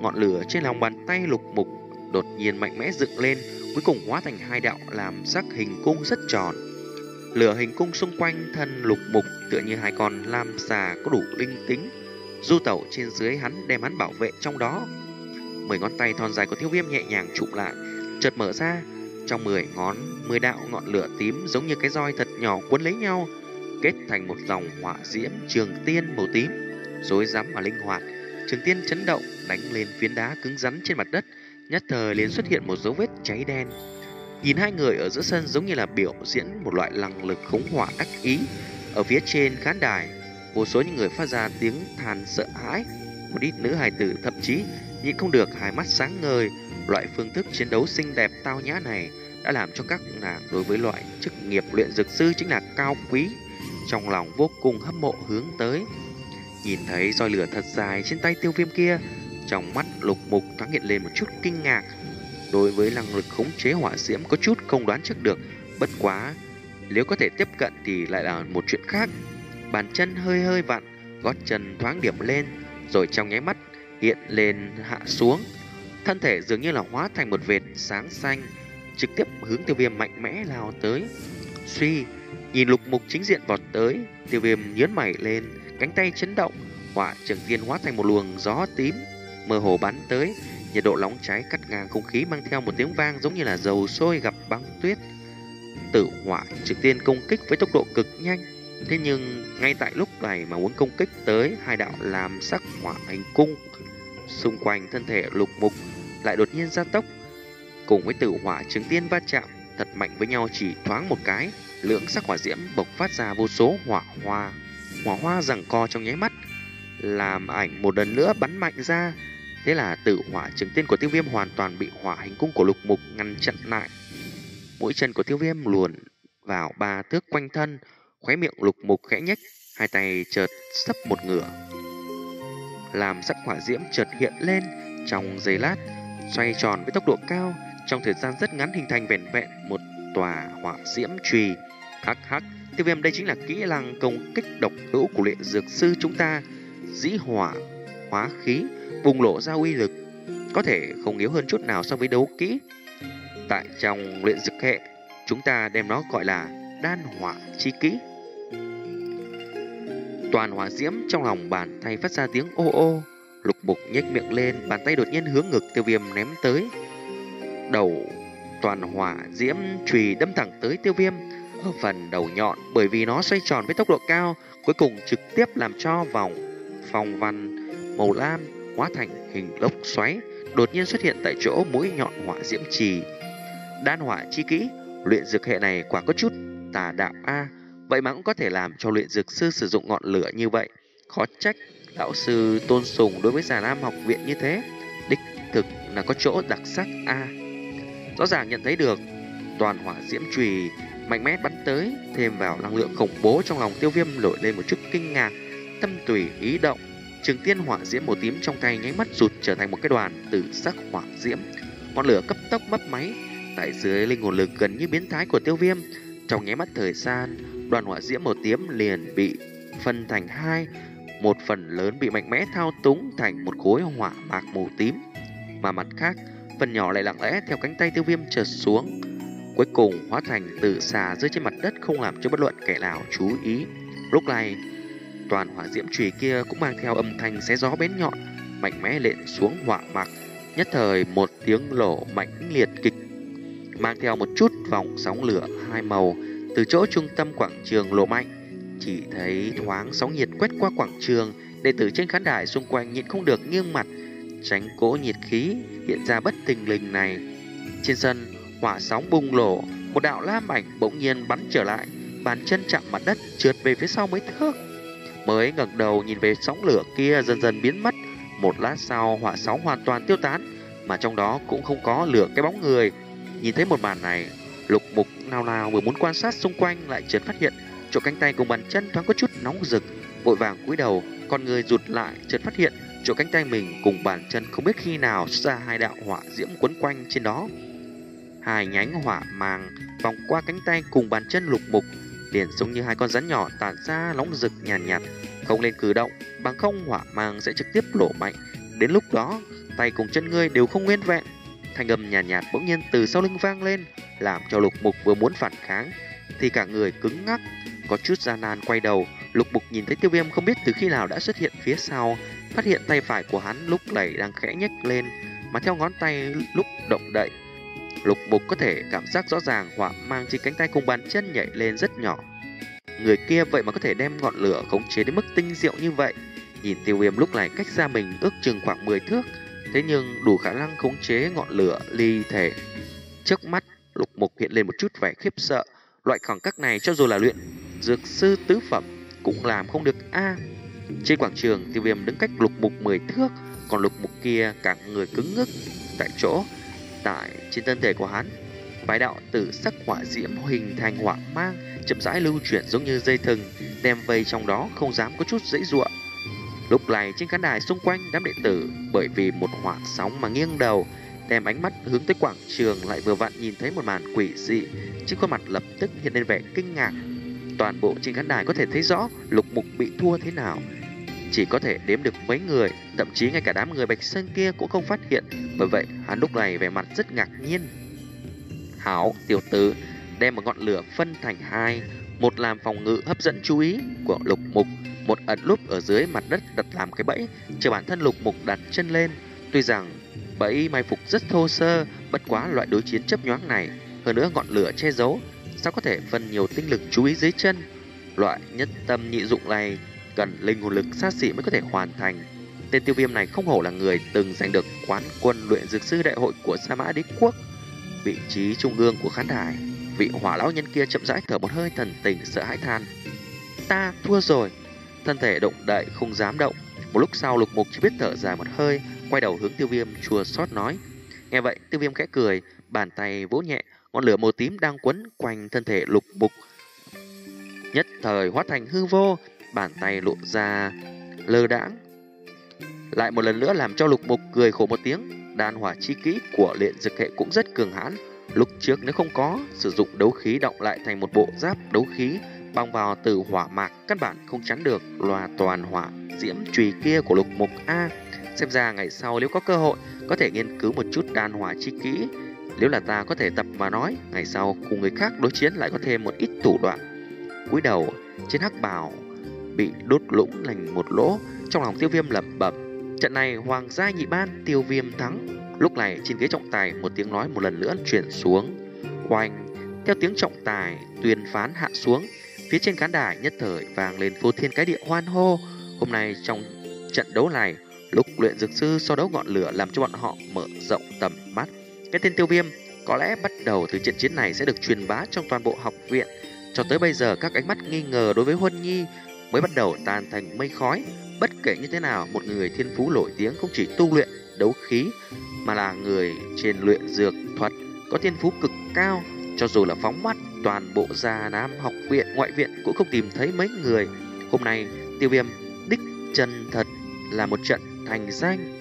ngọn lửa trên lòng bàn tay Lục Mục đột nhiên mạnh mẽ dựng lên, cuối cùng hóa thành hai đạo làm sắc hình cung rất tròn. Lửa hình cung xung quanh thân Lục Mục tựa như hai con lam xà có đủ linh tính, du tẩu trên dưới hắn, đem hắn bảo vệ trong đó. Mười ngón tay thon dài của Tiêu Viêm nhẹ nhàng chụm lại, chợt mở ra, trong mười ngón mười đạo ngọn lửa tím giống như cái roi thật nhỏ quấn lấy nhau, kết thành một dòng hỏa diễm trường tiên màu tím, rối rắm mà linh hoạt. Trường tiên chấn động, đánh lên phiến đá cứng rắn trên mặt đất, nhất thời liền xuất hiện một dấu vết cháy đen. Nhìn hai người ở giữa sân giống như là biểu diễn một loại năng lực khống hỏa đắc ý. Ở phía trên khán đài, vô số những người phát ra tiếng than sợ hãi, một ít nữ hài tử thậm chí nhịn không được hai mắt sáng ngời. Loại phương thức chiến đấu xinh đẹp tao nhã này đã làm cho các nàng đối với loại chức nghiệp luyện dược sư chính là cao quý, trong lòng vô cùng hâm mộ hướng tới. Nhìn thấy roi lửa thật dài trên tay Tiêu Viêm kia, trong mắt Lục Mục thoáng hiện lên một chút kinh ngạc. Đối với năng lực khống chế hỏa diễm có chút không đoán trước được, bất quá nếu có thể tiếp cận thì lại là một chuyện khác. Bàn chân hơi hơi vặn, gót chân thoáng điểm lên, rồi trong nháy mắt hiện lên hạ xuống. Thân thể dường như là hóa thành một vệt sáng xanh, trực tiếp hướng Tiêu Viêm mạnh mẽ lao tới. Suy, nhìn Lục Mục chính diện vọt tới, Tiêu Viêm nhớn mày lên, cánh tay chấn động, hỏa trường tiên hóa thành một luồng gió tím mơ hồ bắn tới. Nhiệt độ nóng cháy cắt ngang không khí, mang theo một tiếng vang giống như là dầu sôi gặp băng tuyết. Tử hỏa trường tiên công kích với tốc độ cực nhanh, thế nhưng ngay tại lúc này mà muốn công kích tới hai đạo làm sắc hỏa hình cung, xung quanh thân thể Lục Mục lại đột nhiên gia tốc, cùng với tử hỏa trường tiên va chạm thật mạnh với nhau. Chỉ thoáng một cái, lưỡng sắc hỏa diễm bộc phát ra vô số hỏa hoa, hỏa hoa giằng co trong nháy mắt, làm ảnh một lần nữa bắn mạnh ra. Thế là tử hỏa trường tiên của Tiêu Viêm hoàn toàn bị hỏa hình cung của Lục Mục ngăn chặn lại. Mũi chân của Tiêu Viêm luồn vào ba thước quanh thân, khóe miệng Lục Mục khẽ nhếch, hai tay chợt sấp một ngửa, làm sắc hỏa diễm chợt hiện lên trong giây lát, xoay tròn với tốc độ cao, trong thời gian rất ngắn hình thành vẻn vẹn một tòa hỏa diễm chùy. Hắc hắc, Tiêu Viêm, đây chính là kỹ năng công kích độc hữu của luyện dược sư chúng ta, dĩ hỏa hóa khí, bùng lộ ra uy lực có thể không yếu hơn chút nào so với đấu kỹ. Tại trong luyện dược hệ, chúng ta đem nó gọi là đan hỏa chi kỹ. Toàn hỏa diễm trong lòng bàn tay phát ra tiếng ô ô. Lục Mục nhếch miệng lên, bàn tay đột nhiên hướng ngực Tiêu Viêm ném tới. Đầu toàn hỏa diễm chùy đâm thẳng tới Tiêu Viêm. Ở phần đầu nhọn, bởi vì nó xoay tròn với tốc độ cao, cuối cùng trực tiếp làm cho vòng phong văn màu lam hóa thành hình lốc xoáy, đột nhiên xuất hiện tại chỗ mũi nhọn hỏa diễm trì. Đan hỏa chi kỹ, luyện dược hệ này quả có chút tà đạo a, vậy mà cũng có thể làm cho luyện dược sư sử dụng ngọn lửa như vậy. Khó trách đạo sư tôn sùng đối với Già Lam học viện như thế, đích thực là có chỗ đặc sắc a. Rõ ràng nhận thấy được toàn hỏa diễm chùy mạnh mẽ bắn tới, thêm vào năng lượng khủng bố, trong lòng Tiêu Viêm nổi lên một chút kinh ngạc, tâm tùy ý động. Trường tiên hỏa diễm màu tím trong tay nháy mắt rụt trở thành một cái đoàn tử sắc hỏa diễm, ngọn lửa cấp tốc mấp máy tại dưới linh hồn lực gần như biến thái của Tiêu Viêm. Trong nháy mắt thời gian, đoàn hỏa diễm màu tím liền bị phân thành hai, một phần lớn bị mạnh mẽ thao túng thành một khối hỏa mạc màu tím, mà mặt khác phần nhỏ lại lặng lẽ theo cánh tay Tiêu Viêm trượt xuống, cuối cùng hóa thành tử xà rơi trên mặt đất, không làm cho bất luận kẻ nào chú ý. Lúc này toàn hỏa diễm chùy kia cũng mang theo âm thanh xé gió bén nhọn, mạnh mẽ lện xuống hỏa mạc. Nhất thời một tiếng nổ mạnh liệt kịch, mang theo một chút vòng sóng lửa hai màu từ chỗ trung tâm quảng trường lộ mạnh. Chỉ thấy thoáng sóng nhiệt quét qua quảng trường, đệ tử trên khán đài xung quanh nhịn không được nghiêng mặt tránh cỗ nhiệt khí hiện ra bất thình lình này. Trên sân hỏa sóng bùng nổ, một đạo lam ảnh bỗng nhiên bắn trở lại, bàn chân chạm mặt đất, trượt về phía sau mấy thước. Mới ngẩng đầu nhìn về sóng lửa kia dần dần biến mất. Một lát sau hỏa sóng hoàn toàn tiêu tán, mà trong đó cũng không có lửa cái bóng người. Nhìn thấy một màn này, Lục Mục nào nào vừa muốn quan sát xung quanh, lại chợt phát hiện chỗ cánh tay cùng bàn chân thoáng có chút nóng rực, vội vàng cúi đầu, con người rụt lại, chợt phát hiện chỗ cánh tay mình cùng bàn chân không biết khi nào xuất ra hai đạo hỏa diễm quấn quanh trên đó. Hai nhánh hỏa màng vòng qua cánh tay cùng bàn chân Lục Mục, liền giống như hai con rắn nhỏ tản ra nóng rực nhàn nhạt, nhạt, không lên cử động, bằng không hỏa màng sẽ trực tiếp nổ mạnh. Đến lúc đó tay cùng chân ngươi đều không nguyên vẹn. Thanh âm nhàn nhạt, nhạt bỗng nhiên từ sau lưng vang lên, làm cho Lục Mục vừa muốn phản kháng thì cả người cứng ngắc, có chút gian nan quay đầu. Lục Mục nhìn thấy Tiêu Viêm không biết từ khi nào đã xuất hiện phía sau, phát hiện tay phải của hắn lúc này đang khẽ nhếch lên, mà theo ngón tay lúc động đậy, Lục Mục có thể cảm giác rõ ràng hỏa mang trên cánh tay cùng bàn chân nhảy lên rất nhỏ. Người kia vậy mà có thể đem ngọn lửa khống chế đến mức tinh diệu như vậy. Nhìn Tiêu Viêm lúc này cách xa mình ước chừng khoảng mười thước, thế nhưng đủ khả năng khống chế ngọn lửa ly thể. Trước mắt Lục Mục hiện lên một chút vẻ khiếp sợ. Loại khoảng cách này cho dù là luyện dược sư tứ phẩm cũng làm không được a. À, trên quảng trường, Tiêu Viêm đứng cách Lục Mục mười thước, còn Lục Mục kia cả người cứng ngắc tại chỗ. Tại trên thân thể của hắn, vài đạo tử sắc hỏa diễm hình thành hỏa mang chậm rãi lưu chuyển giống như dây thừng, đem vây trong đó không dám có chút giãy giụa. Lúc này trên khán đài xung quanh, đám đệ tử bởi vì một hỏa sóng mà nghiêng đầu, đem ánh mắt hướng tới quảng trường, lại vừa vặn nhìn thấy một màn quỷ dị, trên khuôn mặt lập tức hiện lên vẻ kinh ngạc. Toàn bộ trên khán đài có thể thấy rõ Lục Mục bị thua thế nào, chỉ có thể đếm được mấy người, thậm chí ngay cả đám người Bạch Sơn kia cũng không phát hiện. Bởi vậy hắn lúc này vẻ mặt rất ngạc nhiên. Hảo, tiểu tử, đem một ngọn lửa phân thành hai, một làm phòng ngự hấp dẫn chú ý của Lục Mục, một ẩn núp ở dưới mặt đất đặt làm cái bẫy chờ bản thân Lục Mục đặt chân lên. Tuy rằng bẫy mai phục rất thô sơ, bất quá loại đối chiến chấp nhoáng này, hơn nữa ngọn lửa che giấu, sao có thể phân nhiều tinh lực chú ý dưới chân. Loại nhất tâm nhị dụng này cần linh hồn lực xa xỉ mới có thể hoàn thành. Tên Tiêu Viêm này không hổ là người từng giành được quán quân luyện dược sư đại hội của Sa Mã Đế Quốc. Vị trí trung ương của khán đài, vị hỏa lão nhân kia chậm rãi thở một hơi thần tình sợ hãi than: ta thua rồi. Thân thể động đậy không dám động. Một lúc sau Lục Mục chỉ biết thở dài một hơi, quay đầu hướng Tiêu Viêm chua xót nói. Nghe vậy Tiêu Viêm khẽ cười, bàn tay vỗ nhẹ, ngọn lửa màu tím đang quấn quanh thân thể Lục Mục nhất thời hóa thành hư vô, bàn tay lộ ra lơ đãng, lại một lần nữa làm cho Lục Mục cười khổ một tiếng. Đan hỏa chi kỹ của luyện dược hệ cũng rất cường hãn. Lúc trước nếu không có sử dụng đấu khí động lại thành một bộ giáp đấu khí băng vào từ hỏa mạc, căn bản không chắn được loa toàn hỏa diễm chùy kia của Lục Mục a. Xem ra ngày sau nếu có cơ hội có thể nghiên cứu một chút đan hỏa chi kỹ. Nếu là ta có thể tập mà nói, ngày sau cùng người khác đối chiến lại có thêm một ít thủ đoạn. Cúi đầu trên hắc bào bị đốt lũng lành một lỗ, trong lòng Tiêu Viêm lẩm bẩm: trận này hoàng gia nhị ban Tiêu Viêm thắng. Lúc này trên ghế trọng tài một tiếng nói một lần nữa truyền xuống. Oanh! Theo tiếng trọng tài tuyên phán hạ xuống, phía trên khán đài nhất thời vang lên phô thiên cái địa hoan hô. Hôm nay trong trận đấu này, lúc luyện dược sư so đấu ngọn lửa làm cho bọn họ mở rộng tầm mắt. Cái tên Tiêu Viêm có lẽ bắt đầu từ trận chiến này sẽ được truyền bá trong toàn bộ học viện. Cho tới bây giờ các ánh mắt nghi ngờ đối với Huân Nhi mới bắt đầu tan thành mây khói. Bất kể như thế nào, một người thiên phú nổi tiếng không chỉ tu luyện đấu khí mà là người trên luyện dược thuật có thiên phú cực cao. Cho dù là phóng mắt toàn bộ Già Nam học viện, ngoại viện cũng không tìm thấy mấy người. Hôm nay Tiêu Viêm đích chân thật là một trận thành danh.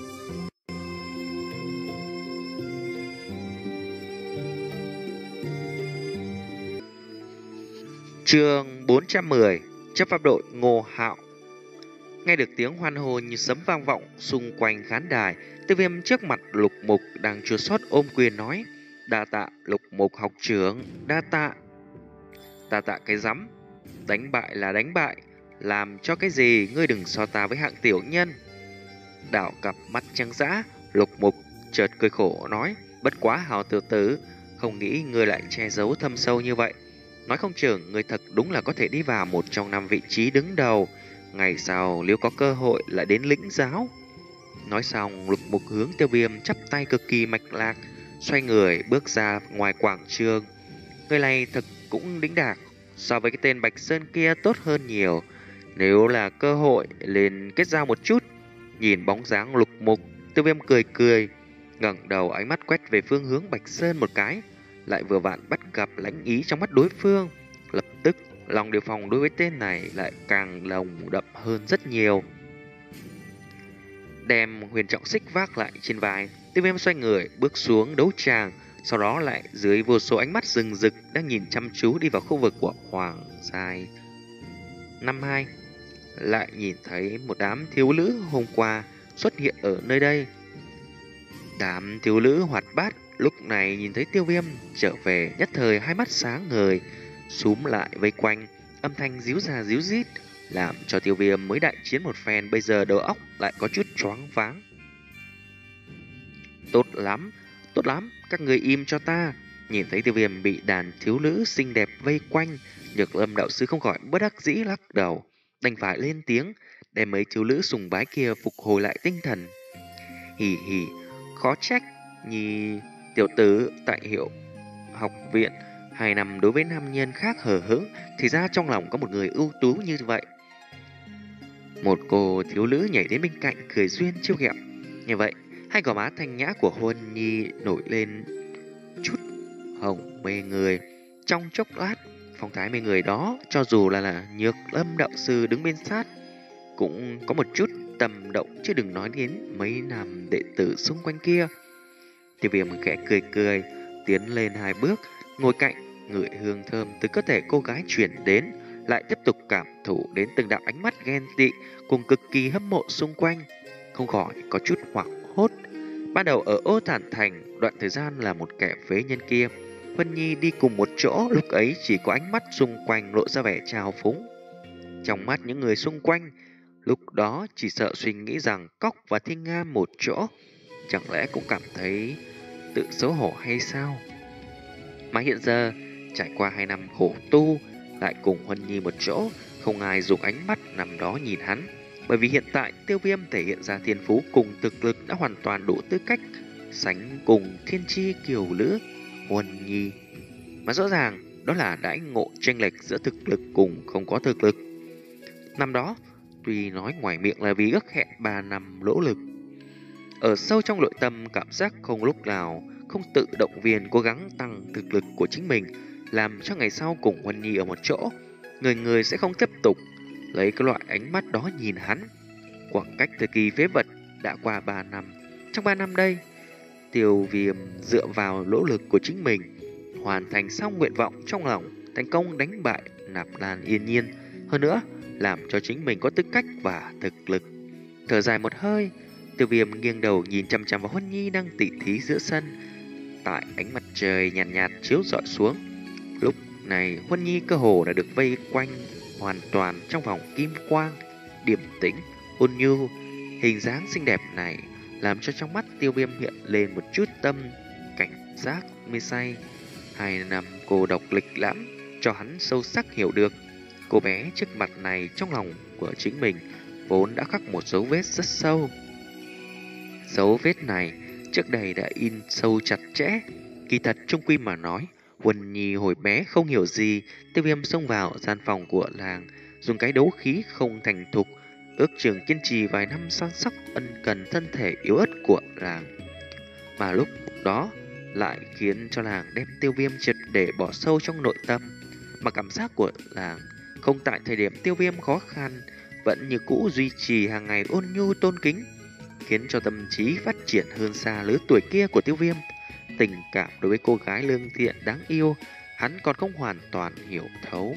Chương bốn trăm mười, chấp pháp đội Ngô Hạo. Nghe được tiếng hoan hô như sấm vang vọng xung quanh khán đài, Tiêu Viêm trước mặt Lục Mục đang chua xót ôm quyền nói: đa tạ Lục Mục học trưởng, đa tạ. Đa tạ cái rắm, đánh bại là đánh bại, làm cho cái gì, ngươi đừng so ta với hạng tiểu nhân. Đảo cặp mắt trắng dã, Lục Mục chợt cười khổ nói: bất quá Hào tiểu tử, không nghĩ ngươi lại che giấu thâm sâu như vậy. Nói không chừng ngươi thật đúng là có thể đi vào một trong năm vị trí đứng đầu, ngày sau nếu có cơ hội lại đến lĩnh giáo. Nói xong Lục Mục hướng Tiêu Viêm chắp tay cực kỳ mạch lạc, xoay người bước ra ngoài quảng trường. Người này thật cũng đĩnh đạc, so với cái tên Bạch Sơn kia tốt hơn nhiều. Nếu là cơ hội lên kết giao một chút. Nhìn bóng dáng Lục Mục, Tiêu Viêm cười cười, ngẩng đầu ánh mắt quét về phương hướng Bạch Sơn một cái, lại vừa vặn bắt gặp lãnh ý trong mắt đối phương. Lập tức lòng đề phòng đối với tên này lại càng lồng đậm hơn rất nhiều. Đem huyền trọng xích vác lại trên vai, Tiêu Viêm xoay người bước xuống đấu tràng, sau đó lại dưới vô số ánh mắt rừng rực đang nhìn chăm chú đi vào khu vực của Hoàng Giai năm hai. Lại nhìn thấy một đám thiếu nữ hôm qua xuất hiện ở nơi đây. Đám thiếu nữ hoạt bát lúc này nhìn thấy Tiêu Viêm trở về, nhất thời hai mắt sáng ngời, xúm lại vây quanh, âm thanh díu ra díu dít, làm cho Tiêu Viêm mới đại chiến một phen bây giờ đầu óc lại có chút choáng váng. Tốt lắm, tốt lắm, các người im cho ta. Nhìn thấy Tiêu Viêm bị đàn thiếu nữ xinh đẹp vây quanh, Nhược Lâm đạo sư không khỏi bất đắc dĩ lắc đầu, đành phải lên tiếng, đem mấy thiếu nữ sùng bái kia phục hồi lại tinh thần. Hì hì, khó trách Nhi tiểu tử tại Hiệu học viện hai năm đối với nam nhân khác hờ hững, thì ra trong lòng có một người ưu tú như vậy. Một cô thiếu nữ nhảy đến bên cạnh cười duyên chiêu ghẹo. Như vậy, hai gò má thanh nhã của Huân Nhi nổi lên chút hồng mê người. Trong chốc lát, phong thái mê người đó, cho dù là, là Nhược Lâm đạo sư đứng bên sát, cũng có một chút tâm động, chứ đừng nói đến mấy nam đệ tử xung quanh kia. Tiêu Viêm khẽ cười cười, tiến lên hai bước, ngồi cạnh, ngửi hương thơm từ cơ thể cô gái chuyển đến, lại tiếp tục cảm thụ đến từng đạo ánh mắt ghen tị cùng cực kỳ hâm mộ xung quanh, không khỏi có chút hoảng hốt. Ban đầu ở Ô Thản Thành, đoạn thời gian là một kẻ phế nhân kia, Vân Nhi đi cùng một chỗ, lúc ấy chỉ có ánh mắt xung quanh lộ ra vẻ trào phúng. Trong mắt những người xung quanh, lúc đó chỉ sợ suy nghĩ rằng Cóc và Thiên Nga một chỗ, chẳng lẽ cũng cảm thấy tự xấu hổ hay sao? Mà hiện giờ, trải qua hai năm khổ tu, lại cùng Huân Nhi một chỗ, không ai dùng ánh mắt nằm đó nhìn hắn. Bởi vì hiện tại Tiêu Viêm thể hiện ra thiên phú cùng thực lực đã hoàn toàn đủ tư cách sánh cùng thiên chi kiều nữ Huân Nhi. Mà rõ ràng đó là đãi ngộ chênh lệch giữa thực lực cùng không có thực lực. Năm đó, tuy nói ngoài miệng là vì ước hẹn ba năm nỗ lực, ở sâu trong nội tâm cảm giác không lúc nào không tự động viên cố gắng tăng thực lực của chính mình, làm cho ngày sau cùng Huân Nhi ở một chỗ, người người sẽ không tiếp tục lấy cái loại ánh mắt đó nhìn hắn. Khoảng cách thời kỳ phế vật đã qua ba năm. Trong ba năm đây, Tiêu Viêm dựa vào nỗ lực của chính mình, hoàn thành xong nguyện vọng trong lòng, thành công đánh bại Nạp Lan Yên Nhiên. Hơn nữa, làm cho chính mình có tư cách và thực lực. Thở dài một hơi, Tiêu Viêm nghiêng đầu nhìn chăm chăm vào Huân Nhi đang tỉ thí giữa sân. Tại ánh mặt trời nhàn nhạt, nhạt chiếu rọi xuống, lúc này Huân Nhi cơ hồ đã được vây quanh hoàn toàn trong vòng kim quang, điềm tĩnh, ôn nhu. Hình dáng xinh đẹp này làm cho trong mắt Tiêu Viêm hiện lên một chút tâm cảnh giác mê say. Hai năm cô độc lịch lãm cho hắn sâu sắc hiểu được cô bé trước mặt này trong lòng của chính mình vốn đã khắc một dấu vết rất sâu. Dấu vết này trước đây đã in sâu chặt chẽ. Kỳ thật trung quy mà nói, Huân Nhi hồi bé không hiểu gì. Tiêu Viêm xông vào gian phòng của làng, dùng cái đấu khí không thành thục, ước chừng kiên trì vài năm săn sóc ân cần thân thể yếu ớt của làng. Mà lúc đó lại khiến cho làng đem Tiêu Viêm triệt để bỏ sâu trong nội tâm. Mà cảm giác của làng không tại thời điểm Tiêu Viêm khó khăn, vẫn như cũ duy trì hàng ngày ôn nhu tôn kính, khiến cho tâm trí phát triển hơn xa lứa tuổi kia của Tiêu Viêm. Tình cảm đối với cô gái lương thiện đáng yêu, hắn còn không hoàn toàn hiểu thấu.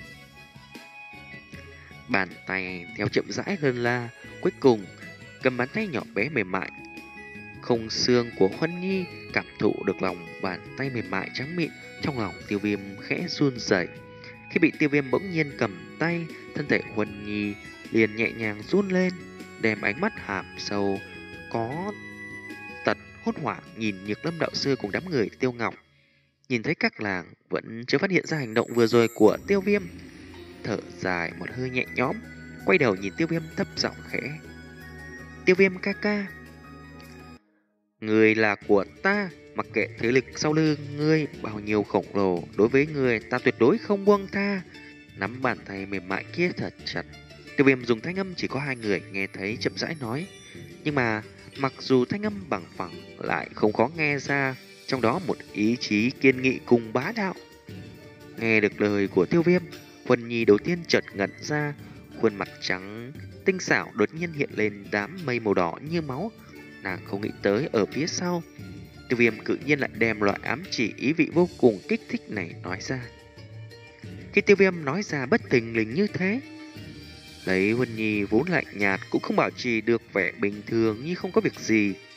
Bàn tay theo chậm rãi hơn la, cuối cùng cầm bàn tay nhỏ bé mềm mại không xương của Huân Nhi, cảm thụ được lòng bàn tay mềm mại trắng mịn, trong lòng Tiêu Viêm khẽ run rẩy. Khi bị Tiêu Viêm bỗng nhiên cầm tay, thân thể Huân Nhi liền nhẹ nhàng run lên, đem ánh mắt hàm sâu có tật hốt hoảng nhìn Nhược Lâm đạo sư cùng đám người Tiêu Ngọc. Nhìn thấy các làng vẫn chưa phát hiện ra hành động vừa rồi của Tiêu Viêm, thở dài một hơi nhẹ nhõm, quay đầu nhìn Tiêu Viêm thấp giọng khẽ: Tiêu Viêm ca ca, người là của ta, mặc kệ thế lực sau lưng ngươi bao nhiêu khổng lồ, đối với người ta tuyệt đối không buông tha. Nắm bàn tay mềm mại kia thật chặt, Tiêu Viêm dùng thanh âm chỉ có hai người nghe thấy chậm rãi nói. Nhưng mà mặc dù thanh âm bằng phẳng lại không khó nghe ra trong đó một ý chí kiên nghị cùng bá đạo. Nghe được lời của Tiêu Viêm, Huân Nhi đầu tiên chợt ngẩn ra, khuôn mặt trắng tinh xảo đột nhiên hiện lên đám mây màu đỏ như máu. Nàng không nghĩ tới ở phía sau, Tiêu Viêm tự nhiên lại đem loại ám chỉ ý vị vô cùng kích thích này nói ra. Khi Tiêu Viêm nói ra bất thình lình như thế, lấy Huân Nhi vốn lạnh nhạt cũng không bảo trì được vẻ bình thường như không có việc gì.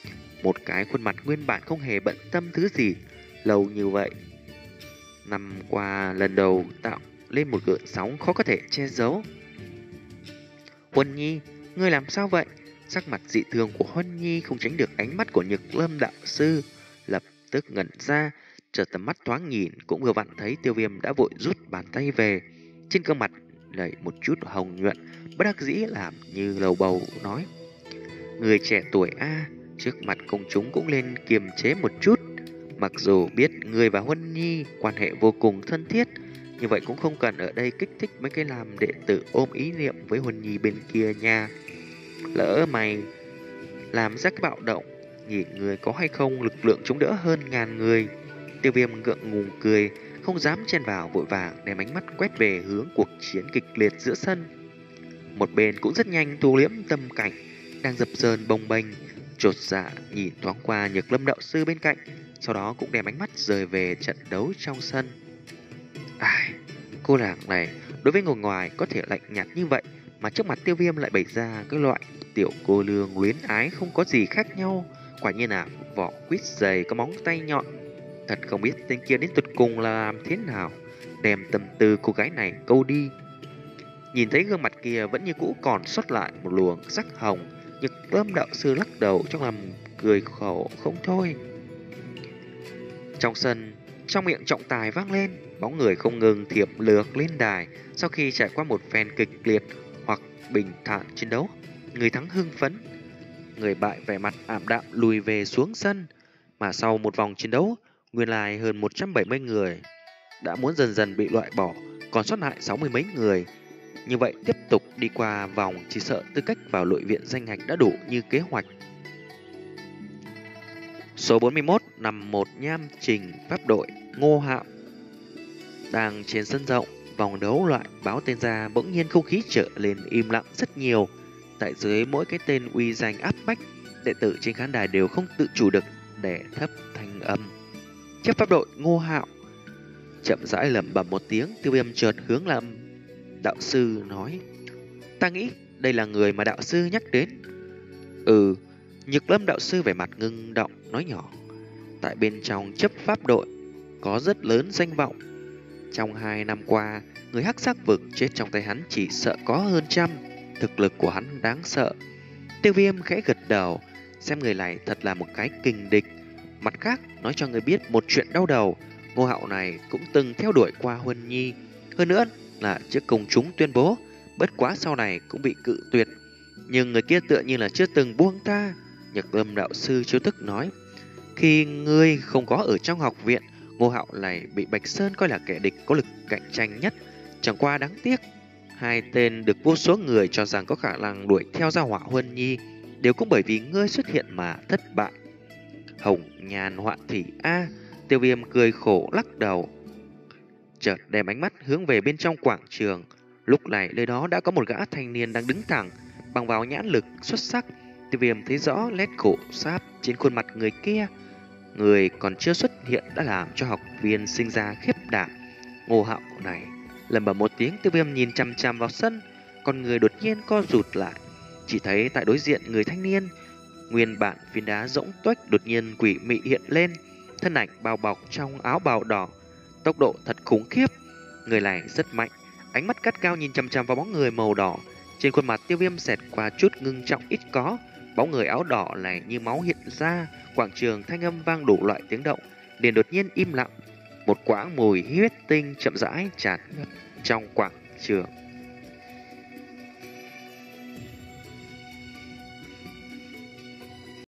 một cái khuôn mặt nguyên bản không hề bận tâm thứ gì. Lâu như vậy, năm qua lần đầu tạo lên một gợn sóng khó có thể che giấu. Huân Nhi, ngươi làm sao vậy? Sắc mặt dị thường của Huân Nhi không tránh được ánh mắt của Nhược Lâm đạo sư, lập tức ngẩn ra, chợt tầm mắt thoáng nhìn cũng vừa vặn thấy Tiêu Viêm đã vội rút bàn tay về. Trên gương mặt lầy một chút hồng nhuận, bất đắc dĩ làm như lầu bầu nói: người trẻ tuổi a, trước mặt công chúng cũng lên kiềm chế một chút. Mặc dù biết người và Huân Nhi quan hệ vô cùng thân thiết, như vậy cũng không cần ở đây kích thích mấy cái làm đệ tử ôm ý niệm với Huân Nhi bên kia nha. Lỡ mày làm ra cái bạo động, nhìn người có hay không lực lượng chống đỡ hơn ngàn người. Tiêu Viêm ngượng ngùng cười, không dám chen vào, vội vàng đem ánh mắt quét về hướng cuộc chiến kịch liệt giữa sân. Một bên cũng rất nhanh thu liễm tâm cảnh đang dập dờn bồng bềnh, chột dạ nhìn thoáng qua Nhược Lâm đạo sư bên cạnh, sau đó cũng đem ánh mắt rời về trận đấu trong sân. Ai, cô nàng này đối với người ngoài có thể lạnh nhạt như vậy, mà trước mặt Tiêu Viêm lại bày ra cái loại tiểu cô nương luyến ái không có gì khác nhau. Quả nhiên là vỏ quýt dày có móng tay nhọn. Thật không biết tên kia đến tuyệt cùng là làm thế nào đem tâm tư cô gái này câu đi. Nhìn thấy gương mặt kia vẫn như cũ còn sót lại một luồng sắc hồng, Nhược Lâm đạo sư lắc đầu trong lòng cười khổ không thôi. Trong sân, trong miệng trọng tài vang lên, bóng người không ngừng thiệp lược lên đài. Sau khi trải qua một phen kịch liệt hoặc bình thản chiến đấu, người thắng hưng phấn, người bại vẻ mặt ảm đạm lùi về xuống sân. Mà sau một vòng chiến đấu, nguyên lai hơn một trăm bảy mươi người đã muốn dần dần bị loại bỏ, còn sót lại sáu mươi mấy người. Như vậy tiếp tục đi qua vòng, chỉ sợ tư cách vào nội viện danh hạch đã đủ như kế hoạch. Số bốn mươi mốt nằm một nham trình pháp đội Ngô Hạo. Đang trên sân rộng, vòng đấu loại báo tên ra, bỗng nhiên không khí trở lên im lặng rất nhiều. Tại dưới mỗi cái tên uy danh áp bách, đệ tử trên khán đài đều không tự chủ được để thấp thanh âm. Chấp pháp đội Ngô Hạo. Chậm rãi lẩm bẩm một tiếng, Tiêu Viêm chợt hướng Lâm đạo sư nói: ta nghĩ đây là người mà đạo sư nhắc đến. Ừ. Nhược Lâm đạo sư vẻ mặt ngưng động nói nhỏ: tại bên trong chấp pháp đội có rất lớn danh vọng. Trong hai năm qua, người hắc sắc vực chết trong tay hắn chỉ sợ có hơn trăm. Thực lực của hắn đáng sợ. Tiêu Viêm khẽ gật đầu, xem người này thật là một cái kình địch. Mặt khác, nói cho người biết một chuyện đau đầu, Ngô Hạo này cũng từng theo đuổi qua Huân Nhi. Hơn nữa là trước công chúng tuyên bố, bất quá sau này cũng bị cự tuyệt. Nhưng người kia tựa như là chưa từng buông tha. Nhược Lâm đạo sư chiếu thức nói: khi ngươi không có ở trong học viện, Ngô Hạo này bị Bạch Sơn coi là kẻ địch có lực cạnh tranh nhất. Chẳng qua đáng tiếc, hai tên được vô số người cho rằng có khả năng đuổi theo gia hỏa Huân Nhi đều cũng bởi vì ngươi xuất hiện mà thất bại. Hồng nhàn hoạn thủy a. Tiêu Viêm cười khổ lắc đầu, chợt đem ánh mắt hướng về bên trong quảng trường. Lúc này nơi đó đã có một gã thanh niên đang đứng thẳng, bằng vào nhãn lực xuất sắc, Tiêu Viêm thấy rõ nét khổ sáp trên khuôn mặt người kia. Người còn chưa xuất hiện đã làm cho học viên sinh ra khiếp đảm. Ngô Hạo này. Lẩm bẩm một tiếng, Tiêu Viêm nhìn chằm chằm vào sân, con người đột nhiên co rụt lại. Chỉ thấy tại đối diện người thanh niên, nguyên bản viên đá rỗng tuếch đột nhiên quỷ mị hiện lên, thân ảnh bao bọc trong áo bào đỏ, tốc độ thật khủng khiếp. Người này rất mạnh, ánh mắt cắt cao nhìn chằm chằm vào bóng người màu đỏ. Trên khuôn mặt Tiêu Viêm xẹt qua chút ngưng trọng ít có. Bóng người áo đỏ này như máu hiện ra, quảng trường thanh âm vang đủ loại tiếng động, liền đột nhiên im lặng. Một quãng mùi huyết tinh chậm rãi tràn ngập trong quảng trường.